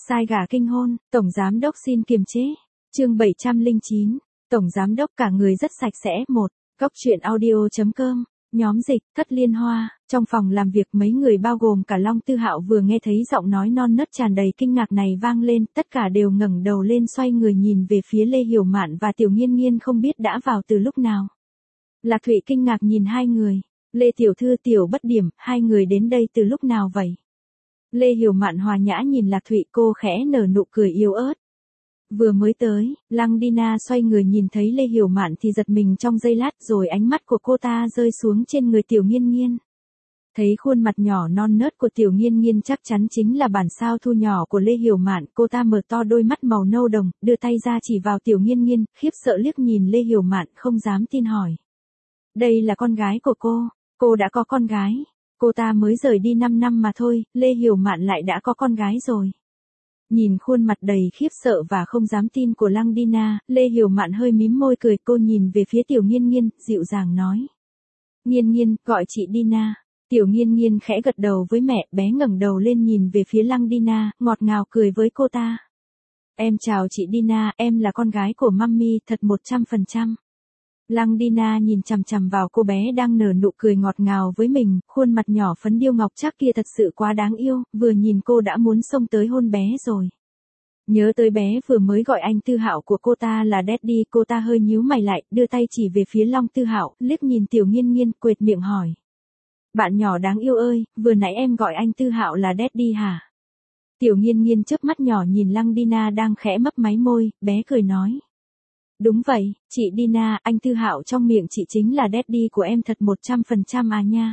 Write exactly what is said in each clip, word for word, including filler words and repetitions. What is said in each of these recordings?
Sai gà kinh hôn, Tổng Giám Đốc xin kiềm chế. Chương bảy trăm lẻ chín, Tổng Giám Đốc cả người rất sạch sẽ. Một. Góc truyện audio.com. Nhóm dịch, Thất Liên Hoa. Trong phòng làm việc mấy người bao gồm cả Long Tư Hạo vừa nghe thấy giọng nói non nớt tràn đầy kinh ngạc này vang lên, tất cả đều ngẩng đầu lên xoay người nhìn về phía Lê Hiểu Mạn và Tiểu Nghiên Nghiên không biết đã vào từ lúc nào. Lạc Thụy kinh ngạc nhìn hai người. Lê Tiểu Thư, Tiểu Bất Điểm, hai người đến đây từ lúc nào vậy? Lê Hiểu Mạn hòa nhã nhìn Lạc Thụy, cô khẽ nở nụ cười yếu ớt. Vừa mới tới. Lăng Dina xoay người nhìn thấy Lê Hiểu Mạn thì giật mình trong giây lát, rồi ánh mắt của cô ta rơi xuống trên người Tiểu Nghiên Nghiên. Thấy khuôn mặt nhỏ non nớt của Tiểu Nghiên Nghiên chắc chắn chính là bản sao thu nhỏ của Lê Hiểu Mạn, cô ta mở to đôi mắt màu nâu đồng, đưa tay ra chỉ vào Tiểu Nghiên Nghiên, khiếp sợ liếc nhìn Lê Hiểu Mạn, không dám tin hỏi. Đây là con gái của cô, cô đã có con gái. Cô ta mới rời đi năm năm mà thôi, Lê Hiểu Mạn lại đã có con gái rồi. Nhìn khuôn mặt đầy khiếp sợ và không dám tin của Lăng Dina, Lê Hiểu Mạn hơi mím môi cười, cô nhìn về phía Tiểu Nghiên Nghiên, dịu dàng nói. Nghiên Nghiên, gọi chị Dina. Tiểu Nghiên Nghiên khẽ gật đầu với mẹ, bé ngẩng đầu lên nhìn về phía Lăng Dina, ngọt ngào cười với cô ta. Em chào chị Dina, em là con gái của Mummy, thật một trăm phần trăm. Lăng Dina nhìn chằm chằm vào cô bé đang nở nụ cười ngọt ngào với mình, khuôn mặt nhỏ phấn điêu ngọc trác kia thật sự quá đáng yêu, vừa nhìn cô đã muốn xông tới hôn bé rồi. Nhớ tới bé vừa mới gọi anh Tư Hạo của cô ta là Daddy, cô ta hơi nhíu mày lại, đưa tay chỉ về phía Long Tư Hạo, liếc nhìn Tiểu Nghiên Nghiên, quệt miệng hỏi. Bạn nhỏ đáng yêu ơi, vừa nãy em gọi anh Tư Hạo là Daddy hả? Tiểu Nghiên Nghiên chớp mắt nhỏ nhìn Lăng Dina đang khẽ mấp máy môi, bé cười nói. Đúng vậy, chị Dina, anh Tư Hạo trong miệng chị chính là Daddy của em thật một trăm phần trăm à nha.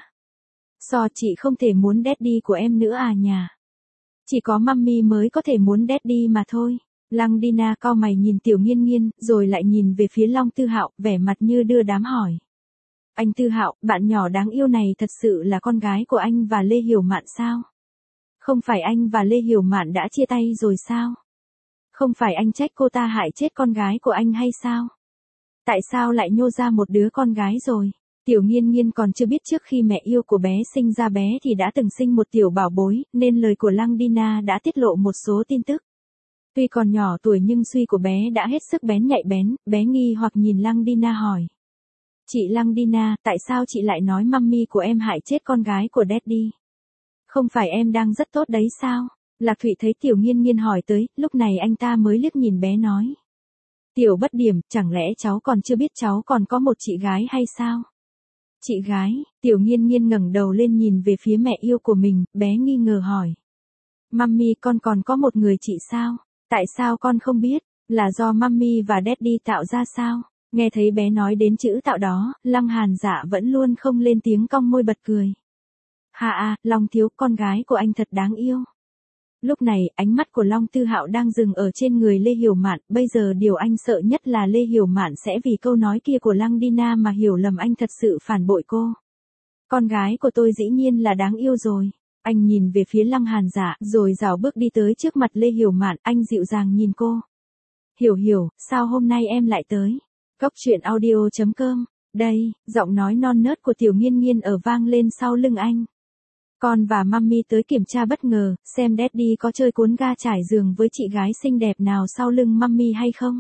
So chị không thể muốn Daddy của em nữa à nha. Chỉ có Mummy mới có thể muốn Daddy mà thôi. Lăng Dina cau mày nhìn Tiểu Nghiên Nghiên, rồi lại nhìn về phía Long Tư Hạo, vẻ mặt như đưa đám hỏi. Anh Tư Hạo, bạn nhỏ đáng yêu này thật sự là con gái của anh và Lê Hiểu Mạn sao? Không phải anh và Lê Hiểu Mạn đã chia tay rồi sao? Không phải anh trách cô ta hại chết con gái của anh hay sao? Tại sao lại nhô ra một đứa con gái rồi? Tiểu Nghiên Nghiên còn chưa biết trước khi mẹ yêu của bé sinh ra bé thì đã từng sinh một tiểu bảo bối, nên lời của Lăng Dina đã tiết lộ một số tin tức. Tuy còn nhỏ tuổi nhưng suy của bé đã hết sức bén nhạy bén, bé nghi hoặc nhìn Lăng Dina hỏi. Chị Lăng Dina, tại sao chị lại nói Mummy của em hại chết con gái của Daddy? Không phải em đang rất tốt đấy sao? Lạc Thụy thấy Tiểu Nghiên Nghiên hỏi tới, lúc này anh ta mới liếc nhìn bé nói. Tiểu Bất Điểm, chẳng lẽ cháu còn chưa biết cháu còn có một chị gái hay sao? Chị gái? Tiểu Nghiên Nghiên ngẩng đầu lên nhìn về phía mẹ yêu của mình, bé nghi ngờ hỏi. Mummy, con còn có một người chị sao? Tại sao con không biết? Là do Mummy và Daddy tạo ra sao? Nghe thấy bé nói đến chữ tạo đó, Lăng Hàn Dạ vẫn luôn không lên tiếng, cong môi bật cười. Hà à, Long thiếu, con gái của anh thật đáng yêu. Lúc này, ánh mắt của Long Tư Hạo đang dừng ở trên người Lê Hiểu Mạn, bây giờ điều anh sợ nhất là Lê Hiểu Mạn sẽ vì câu nói kia của Lăng Dina mà hiểu lầm anh thật sự phản bội cô. Con gái của tôi dĩ nhiên là đáng yêu rồi. Anh nhìn về phía Lăng Hàn Dạ, rồi rảo bước đi tới trước mặt Lê Hiểu Mạn, anh dịu dàng nhìn cô. Hiểu Hiểu, sao hôm nay em lại tới? Góc truyện audio.com. Đây, giọng nói non nớt của Tiểu Nghiên Nghiên ở vang lên sau lưng anh. Con và Mummy tới kiểm tra bất ngờ, xem Daddy có chơi cuốn ga trải giường với chị gái xinh đẹp nào sau lưng Mummy hay không.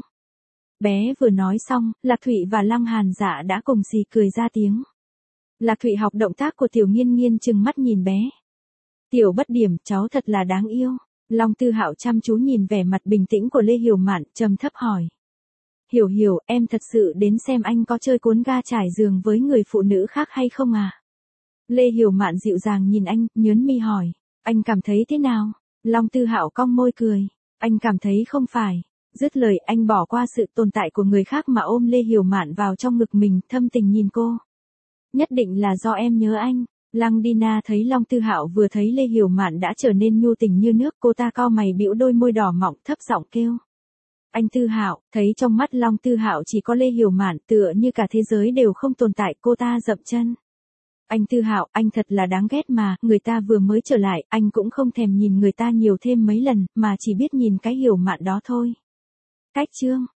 Bé vừa nói xong, Lạc Thụy và Lăng Hàn Dạ đã cùng xì cười ra tiếng. Lạc Thụy học động tác của Tiểu Nghiên Nghiên trừng mắt nhìn bé. Tiểu Bất Điểm, cháu thật là đáng yêu. Long Tư Hạo chăm chú nhìn vẻ mặt bình tĩnh của Lê Hiểu Mạn, trầm thấp hỏi. Hiểu Hiểu, em thật sự đến xem anh có chơi cuốn ga trải giường với người phụ nữ khác hay không à? Lê Hiểu Mạn dịu dàng nhìn anh, nhớn mi hỏi. Anh cảm thấy thế nào? Long Tư Hạo cong môi cười. Anh cảm thấy không phải. Dứt lời, anh bỏ qua sự tồn tại của người khác mà ôm Lê Hiểu Mạn vào trong ngực mình, thâm tình nhìn cô. Nhất định là do em nhớ anh. Lăng Dina thấy Long Tư Hạo vừa thấy Lê Hiểu Mạn đã trở nên nhu tình như nước, cô ta cau mày bĩu đôi môi đỏ mọng, thấp giọng kêu. Anh Tư Hạo, thấy trong mắt Long Tư Hạo chỉ có Lê Hiểu Mạn, tựa như cả thế giới đều không tồn tại, cô ta dậm chân. Anh Tư Hạo, anh thật là đáng ghét mà, người ta vừa mới trở lại, anh cũng không thèm nhìn người ta nhiều thêm mấy lần, mà chỉ biết nhìn cái Hiểu Mạn đó thôi. Cách chương.